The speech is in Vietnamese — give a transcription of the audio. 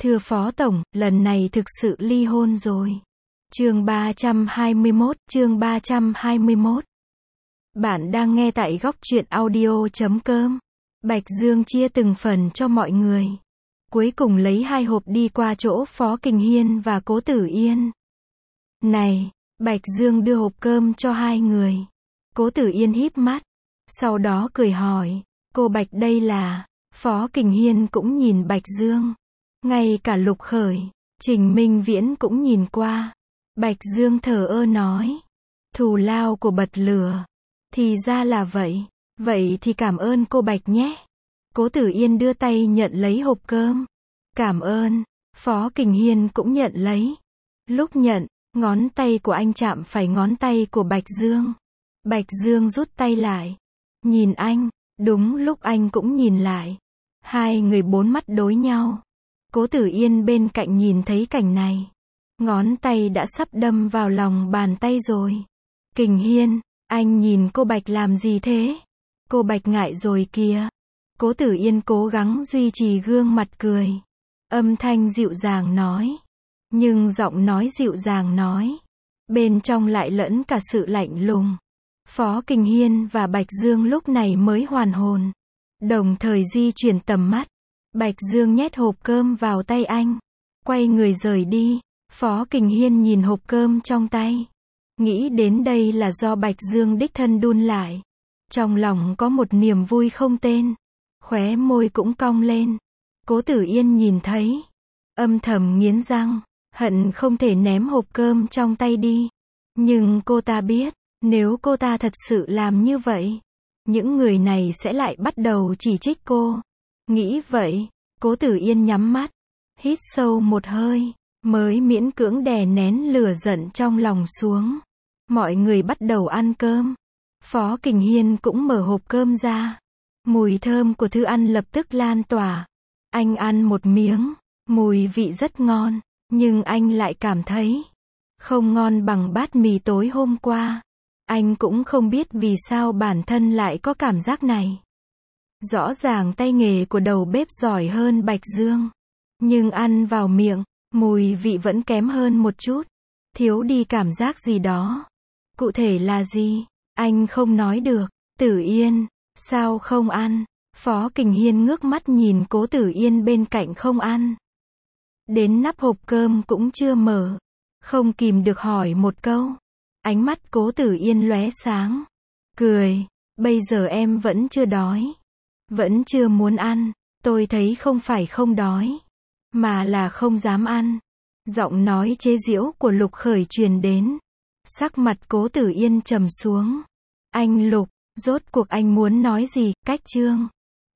Thưa Phó Tổng, lần này thực sự ly hôn rồi. Chương 321. Bạn đang nghe tại góc truyện audio.com. Bạch Dương chia từng phần cho mọi người. Cuối cùng lấy 2 hộp đi qua chỗ Phó Kình Hiên và Cố Tử Yên. Này, Bạch Dương đưa hộp cơm cho 2 người. Cố Tử Yên híp mắt. Sau đó cười hỏi, cô Bạch đây là... Phó Kình Hiên cũng nhìn Bạch Dương. Ngay cả Lục Khởi, Trình Minh Viễn cũng nhìn qua. Bạch Dương thờ ơ nói. Thù lao của bật lửa. Thì ra là vậy. Vậy thì cảm ơn cô Bạch nhé. Cố Tử Yên đưa tay nhận lấy hộp cơm. Cảm ơn. Phó Kình Hiên cũng nhận lấy. Lúc nhận, ngón tay của anh chạm phải ngón tay của Bạch Dương. Bạch Dương rút tay lại. Nhìn anh. Đúng lúc anh cũng nhìn lại. 2 người 4 mắt đối nhau. Cố Tử Yên bên cạnh nhìn thấy cảnh này. Ngón tay đã sắp đâm vào lòng bàn tay rồi. Kình Hiên, anh nhìn cô Bạch làm gì thế? Cô Bạch ngại rồi kìa. Cố Tử Yên cố gắng duy trì gương mặt cười. Âm thanh dịu dàng nói. Nhưng giọng nói dịu dàng nói. Bên trong lại lẫn cả sự lạnh lùng. Phó Kình Hiên và Bạch Dương lúc này mới hoàn hồn. Đồng thời di chuyển tầm mắt. Bạch Dương nhét hộp cơm vào tay anh. Quay người rời đi. Phó Kình Hiên nhìn hộp cơm trong tay. Nghĩ đến đây là do Bạch Dương đích thân đun lại. Trong lòng có một niềm vui không tên. Khóe môi cũng cong lên. Cố Tử Yên nhìn thấy. Âm thầm nghiến răng. Hận không thể ném hộp cơm trong tay đi. Nhưng cô ta biết. Nếu cô ta thật sự làm như vậy. Những người này sẽ lại bắt đầu chỉ trích cô. Nghĩ vậy. Cố Tử Yên nhắm mắt. Hít sâu một hơi. Mới miễn cưỡng đè nén lửa giận trong lòng xuống. Mọi người bắt đầu ăn cơm. Phó Kình Hiên cũng mở hộp cơm ra. Mùi thơm của thức ăn lập tức lan tỏa. Anh ăn một miếng. Mùi vị rất ngon. Nhưng anh lại cảm thấy không ngon bằng bát mì tối hôm qua. Anh cũng không biết vì sao bản thân lại có cảm giác này. Rõ ràng tay nghề của đầu bếp giỏi hơn Bạch Dương. Nhưng ăn vào miệng, mùi vị vẫn kém hơn một chút. Thiếu đi cảm giác gì đó. Cụ thể là gì? Anh không nói được. Tử Yên, sao không ăn? Phó Kình Hiên ngước mắt nhìn Cố Tử Yên bên cạnh không ăn. Đến nắp hộp cơm cũng chưa mở. Không kìm được hỏi một câu. Ánh mắt Cố Tử Yên lóe sáng. Cười, bây giờ em vẫn chưa đói. Vẫn chưa muốn ăn. Tôi thấy không phải không đói. Mà là không dám ăn. Giọng nói chế giễu của Lục Khởi truyền đến. Sắc mặt Cố Tử Yên trầm xuống. Anh Lục, rốt cuộc anh muốn nói gì? Cách chương